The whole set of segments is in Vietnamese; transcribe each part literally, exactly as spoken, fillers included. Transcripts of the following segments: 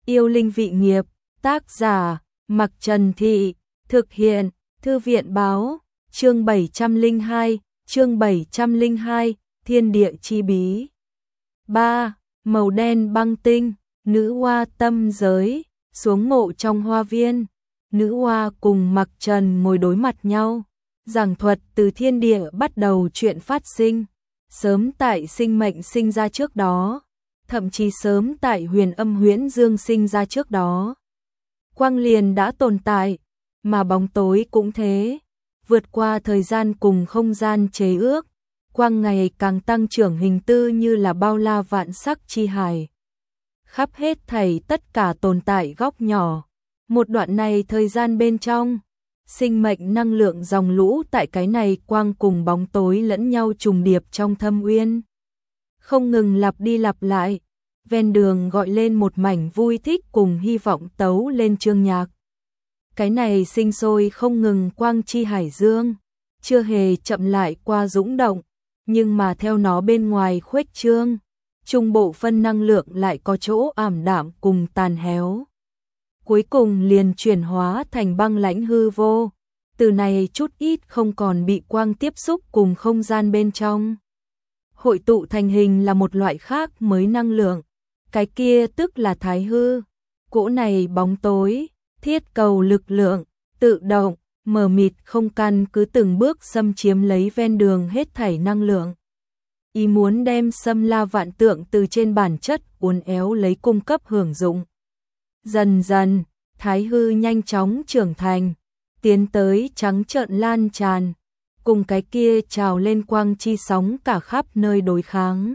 Yêu linh vị nghiệp, tác giả, Mặc Trần Thị, thực hiện, Thư viện báo, chương bảy trăm lẻ hai, chương bảy trăm lẻ hai, Thiên địa chi bí. ba. Màu đen băng tinh, nữ hoa tâm giới, xuống ngộ trong hoa viên. Nữ hoa cùng Mặc Trần ngồi đối mặt nhau, giảng thuật từ thiên địa bắt đầu chuyện phát sinh, sớm tại sinh mệnh sinh ra trước đó, thậm chí sớm tại huyền âm huyễn dương sinh ra trước đó. Quang liền đã tồn tại, mà bóng tối cũng thế, vượt qua thời gian cùng không gian chế ước, quang ngày càng tăng trưởng hình tư như là bao la vạn sắc chi hải. Khắp hết thảy tất cả tồn tại góc nhỏ, một đoạn này thời gian bên trong, sinh mệnh năng lượng dòng lũ tại cái này quang cùng bóng tối lẫn nhau trùng điệp trong thâm uyên. Không ngừng lặp đi lặp lại, ven đường gọi lên một mảnh vui thích cùng hy vọng tấu lên chương nhạc. Cái này sinh sôi không ngừng quang chi hải dương, chưa hề chậm lại qua dũng động, nhưng mà theo nó bên ngoài khuếch trương, trung bộ phân năng lượng lại có chỗ ảm đạm cùng tàn héo. Cuối cùng liền chuyển hóa thành băng lãnh hư vô, từ này chút ít không còn bị quang tiếp xúc cùng không gian bên trong. Hội tụ thành hình là một loại khác mới năng lượng, cái kia tức là thái hư. Cỗ này bóng tối, thiết cầu lực lượng, tự động, mờ mịt không căn cứ từng bước xâm chiếm lấy ven đường hết thảy năng lượng. Ý muốn đem xâm la vạn tượng từ trên bản chất uốn éo lấy cung cấp hưởng dụng. Dần dần, thái hư nhanh chóng trưởng thành, tiến tới trắng trợn lan tràn, cùng cái kia trào lên quang chi sóng cả khắp nơi đối kháng.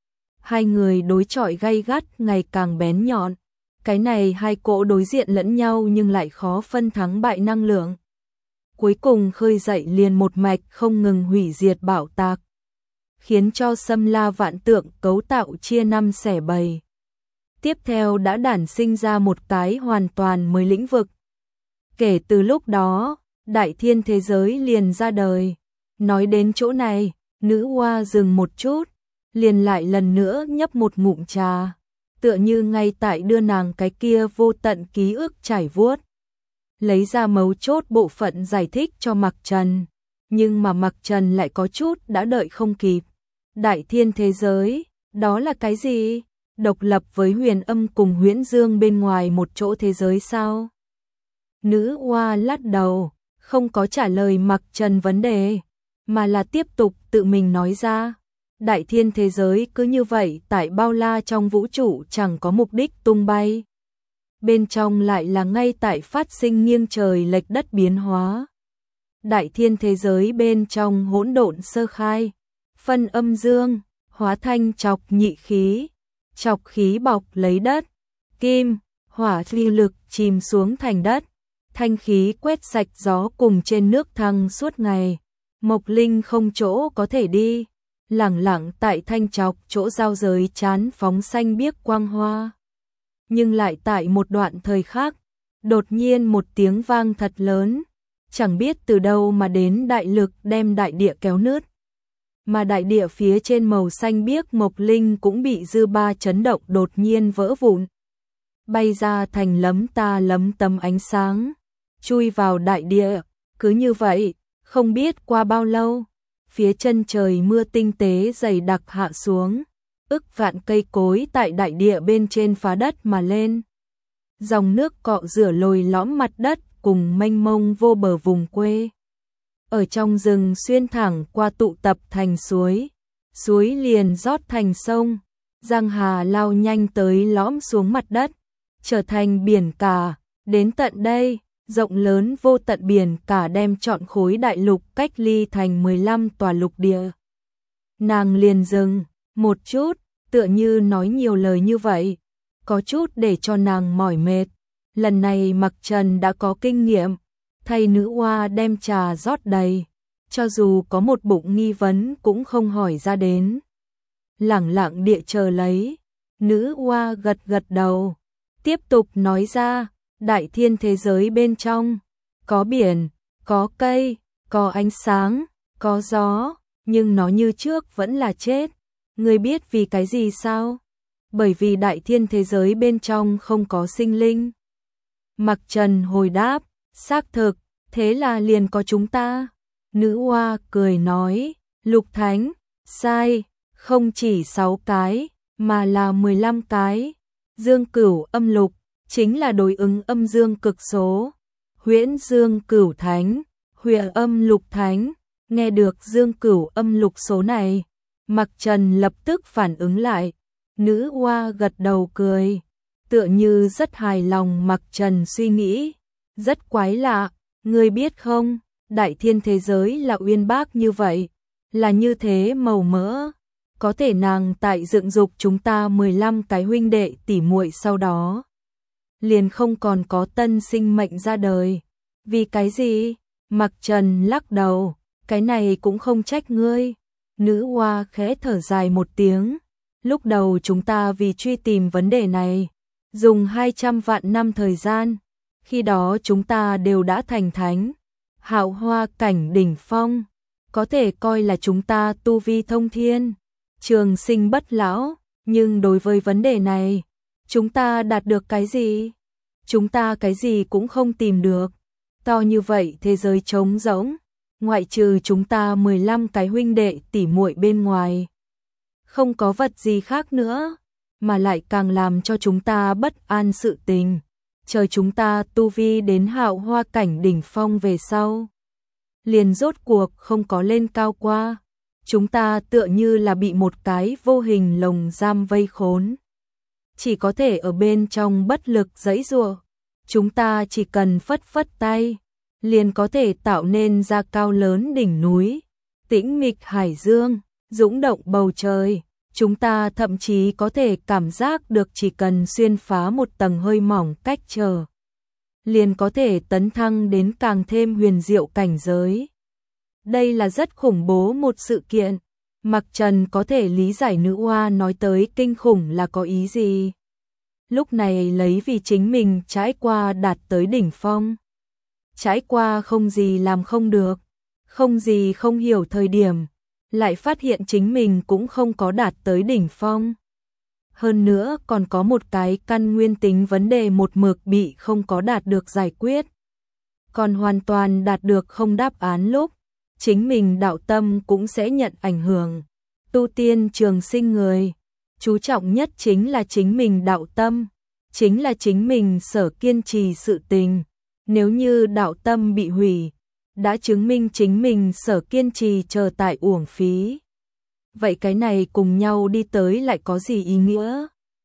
Hai người đối chọi gay gắt ngày càng bén nhọn, cái này hai cỗ đối diện lẫn nhau nhưng lại khó phân thắng bại năng lượng. Cuối cùng khơi dậy liền một mạch không ngừng hủy diệt bạo tạc, khiến cho xâm la vạn tượng cấu tạo chia năm xẻ bảy. Tiếp theo đã đản sinh ra một cái hoàn toàn mới lĩnh vực. Kể từ lúc đó, đại thiên thế giới liền ra đời. Nói đến chỗ này, nữ hoa dừng một chút, liền lại lần nữa nhấp một ngụm trà, tựa như ngay tại đưa nàng cái kia vô tận ký ức trải vuốt. Lấy ra mấu chốt bộ phận giải thích cho Mặc Trần, nhưng mà Mặc Trần lại có chút đã đợi không kịp. Đại thiên thế giới, đó là cái gì? Độc lập với huyền âm cùng huyễn dương bên ngoài một chỗ thế giới sao? Nữ hoa lắc đầu, không có trả lời Mặc Trần vấn đề, mà là tiếp tục tự mình nói ra. Đại thiên thế giới cứ như vậy tại bao la trong vũ trụ chẳng có mục đích tung bay. Bên trong lại là ngay tại phát sinh nghiêng trời lệch đất biến hóa. Đại thiên thế giới bên trong hỗn độn sơ khai, phân âm dương, hóa thanh trọc nhị khí, trọc khí bọc lấy đất, kim, hỏa ly lực chìm xuống thành đất, thanh khí quét sạch gió cùng trên nước thăng suốt ngày, mộc linh không chỗ có thể đi, lẳng lặng tại thanh trọc chỗ giao giới chán phóng xanh biếc quang hoa. Nhưng lại tại một đoạn thời khác, đột nhiên một tiếng vang thật lớn, chẳng biết từ đâu mà đến đại lực đem đại địa kéo nứt. Mà đại địa phía trên màu xanh biếc mộc linh cũng bị dư ba chấn động đột nhiên vỡ vụn, bay ra thành lấm ta lấm tấm ánh sáng, chui vào đại địa. Cứ như vậy, không biết qua bao lâu, phía chân trời mưa tinh tế dày đặc hạ xuống, ức vạn cây cối tại đại địa bên trên phá đất mà lên. Dòng nước cọ rửa lồi lõm mặt đất cùng mênh mông vô bờ vùng quê. Ở trong rừng xuyên thẳng qua tụ tập thành suối, suối liền rót thành sông, giang hà lao nhanh tới lõm xuống mặt đất, trở thành biển cả. Đến tận đây, rộng lớn vô tận biển cả đem trọn khối đại lục cách ly thành mười lăm tòa lục địa. Nàng liền dừng một chút, tựa như nói nhiều lời như vậy, có chút để cho nàng mỏi mệt. Lần này Mặc Trần đã có kinh nghiệm, thay nữ hoa đem trà rót đầy, cho dù có một bụng nghi vấn cũng không hỏi ra đến. Lẳng lặng địa chờ lấy, nữ hoa gật gật đầu, tiếp tục nói ra, đại thiên thế giới bên trong, có biển, có cây, có ánh sáng, có gió, nhưng nó như trước vẫn là chết. Ngươi biết vì cái gì sao? bởi vì đại thiên thế giới bên trong không có sinh linh. Mặc Trần hồi đáp, xác thực, thế là liền có chúng ta. Nữ oa cười nói, Lục Thánh, sai, không chỉ sáu cái, mà là mười lăm cái. Dương Cửu âm lục, chính là đối ứng âm dương cực số. Huyễn Dương Cửu Thánh, Huệ âm lục thánh, nghe được Dương Cửu âm lục số này, Mặc Trần lập tức phản ứng lại. Nữ oa gật đầu cười, tựa như rất hài lòng. Mặc Trần suy nghĩ, rất quái lạ, ngươi biết không, đại thiên thế giới là uyên bác như vậy, là như thế màu mỡ, có thể nàng tại dựng dục chúng ta mười lăm cái huynh đệ tỷ muội sau đó liền không còn có tân sinh mệnh ra đời. Vì cái gì? Mặc Trần lắc đầu, cái này cũng không trách ngươi. Nữ oa khẽ thở dài một tiếng, lúc đầu chúng ta vì truy tìm vấn đề này, dùng hai trăm vạn năm thời gian, khi đó chúng ta đều đã thành thánh, hạo hoa cảnh đỉnh phong, có thể coi là chúng ta tu vi thông thiên, trường sinh bất lão, nhưng đối với vấn đề này, chúng ta đạt được cái gì? Chúng ta cái gì cũng không tìm được. To như vậy thế giới trống rỗng, ngoại trừ chúng ta mười lăm cái huynh đệ tỷ muội bên ngoài, không có vật gì khác nữa, mà lại càng làm cho chúng ta bất an sự tình. Chờ chúng ta tu vi đến hạo hoa cảnh đỉnh phong về sau, liền rốt cuộc không có lên cao qua. Chúng ta tựa như là bị một cái vô hình lồng giam vây khốn, chỉ có thể ở bên trong bất lực giãy giụa. Chúng ta chỉ cần phất phất tay, liền có thể tạo nên ra cao lớn đỉnh núi, tĩnh mịch hải dương, dũng động bầu trời. Chúng ta thậm chí có thể cảm giác được chỉ cần xuyên phá một tầng hơi mỏng cách trở, liền có thể tấn thăng đến càng thêm huyền diệu cảnh giới. Đây là rất khủng bố một sự kiện. Mặc Trần có thể lý giải nữ oa nói tới kinh khủng là có ý gì. Lúc này lấy vì chính mình trải qua đạt tới đỉnh phong. Trải qua không gì làm không được, không gì không hiểu thời điểm, lại phát hiện chính mình cũng không có đạt tới đỉnh phong. Hơn nữa còn có một cái căn nguyên tính vấn đề một mực bị không có đạt được giải quyết. Còn hoàn toàn đạt được không đáp án lúc, chính mình đạo tâm cũng sẽ nhận ảnh hưởng. Tu tiên trường sinh người, chú trọng nhất chính là chính mình đạo tâm, chính là chính mình sở kiên trì sự tình. Nếu như đạo tâm bị hủy, đã chứng minh chính mình sở kiên trì chờ tại uổng phí. Vậy cái này cùng nhau đi tới lại có gì ý nghĩa?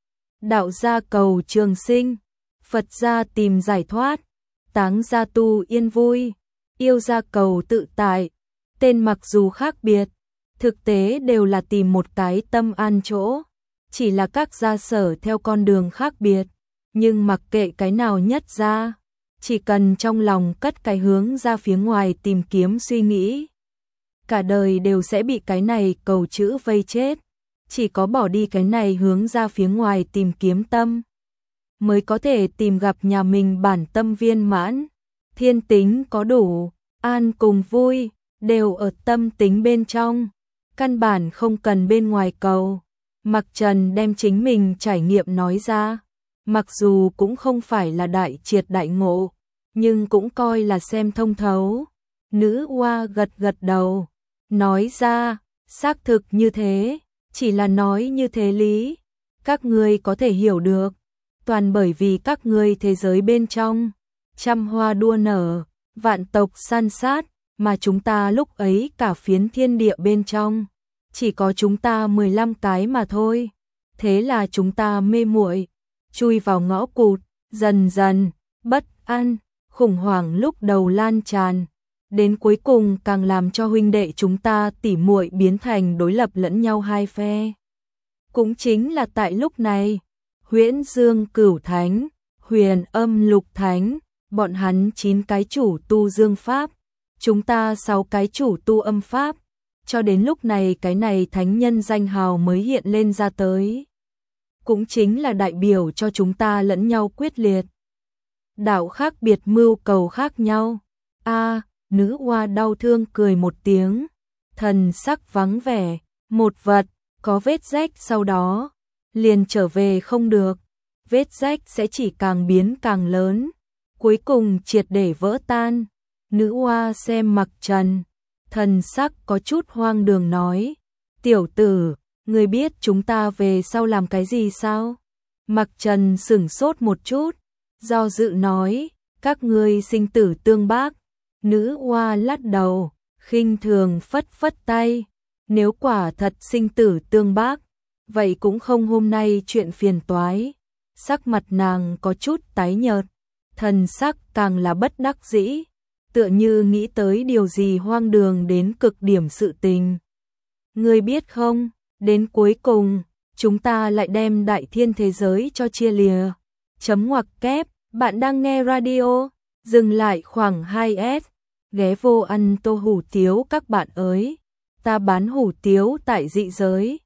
Đạo gia cầu trường sinh, Phật gia tìm giải thoát, Táng gia tu yên vui, yêu gia cầu tự tại. Tên mặc dù khác biệt, thực tế đều là tìm một cái tâm an chỗ, chỉ là các gia sở theo con đường khác biệt, nhưng mặc kệ cái nào nhất ra, chỉ cần trong lòng cất cái hướng ra phía ngoài tìm kiếm suy nghĩ, cả đời đều sẽ bị cái này cầu chữ vây chết. Chỉ có bỏ đi cái này hướng ra phía ngoài tìm kiếm tâm, mới có thể tìm gặp nhà mình bản tâm viên mãn. Thiên tính có đủ, an cùng vui, đều ở tâm tính bên trong, căn bản không cần bên ngoài cầu. Mặc Trần đem chính mình trải nghiệm nói ra, mặc dù cũng không phải là đại triệt đại ngộ, nhưng cũng coi là xem thông thấu. Nữ oa gật gật đầu, nói ra, xác thực như thế, chỉ là nói như thế lý, các ngươi có thể hiểu được, toàn bởi vì các ngươi thế giới bên trong, trăm hoa đua nở, vạn tộc san sát, mà chúng ta lúc ấy cả phiến thiên địa bên trong, chỉ có chúng ta mười lăm cái mà thôi. Thế là chúng ta mê muội, chui vào ngõ cụt, dần dần, bất an, khủng hoảng lúc đầu lan tràn, đến cuối cùng càng làm cho huynh đệ chúng ta tỉ muội biến thành đối lập lẫn nhau hai phe. Cũng chính là tại lúc này, Huyễn Dương Cửu Thánh, Huyền Âm Lục Thánh, bọn hắn chín cái chủ tu dương pháp, chúng ta sáu cái chủ tu âm pháp, cho đến lúc này cái này thánh nhân danh hào mới hiện lên ra tới. Cũng chính là đại biểu cho chúng ta lẫn nhau quyết liệt. Đạo khác biệt mưu cầu khác nhau. A, nữ oa đau thương cười một tiếng, thần sắc vắng vẻ, một vật, có vết rách sau đó, liền trở về không được, vết rách sẽ chỉ càng biến càng lớn, cuối cùng triệt để vỡ tan. Nữ oa xem Mặc Trần, thần sắc có chút hoang đường nói, tiểu tử, ngươi biết chúng ta về sau làm cái gì sao? Mặc Trần sửng sốt một chút, do dự nói, các ngươi sinh tử tương bác. Nữ oa lắc đầu, khinh thường phất phất tay, nếu quả thật sinh tử tương bác, vậy cũng không hôm nay chuyện phiền toái. Sắc mặt nàng có chút tái nhợt, thần sắc càng là bất đắc dĩ, tựa như nghĩ tới điều gì hoang đường đến cực điểm sự tình. Ngươi biết không, đến cuối cùng, chúng ta lại đem đại thiên thế giới cho chia lìa. Chấm ngoặc kép, bạn đang nghe radio, dừng lại khoảng hai s, ghé vô ăn tô hủ tiếu các bạn ơi, ta bán hủ tiếu tại dị giới.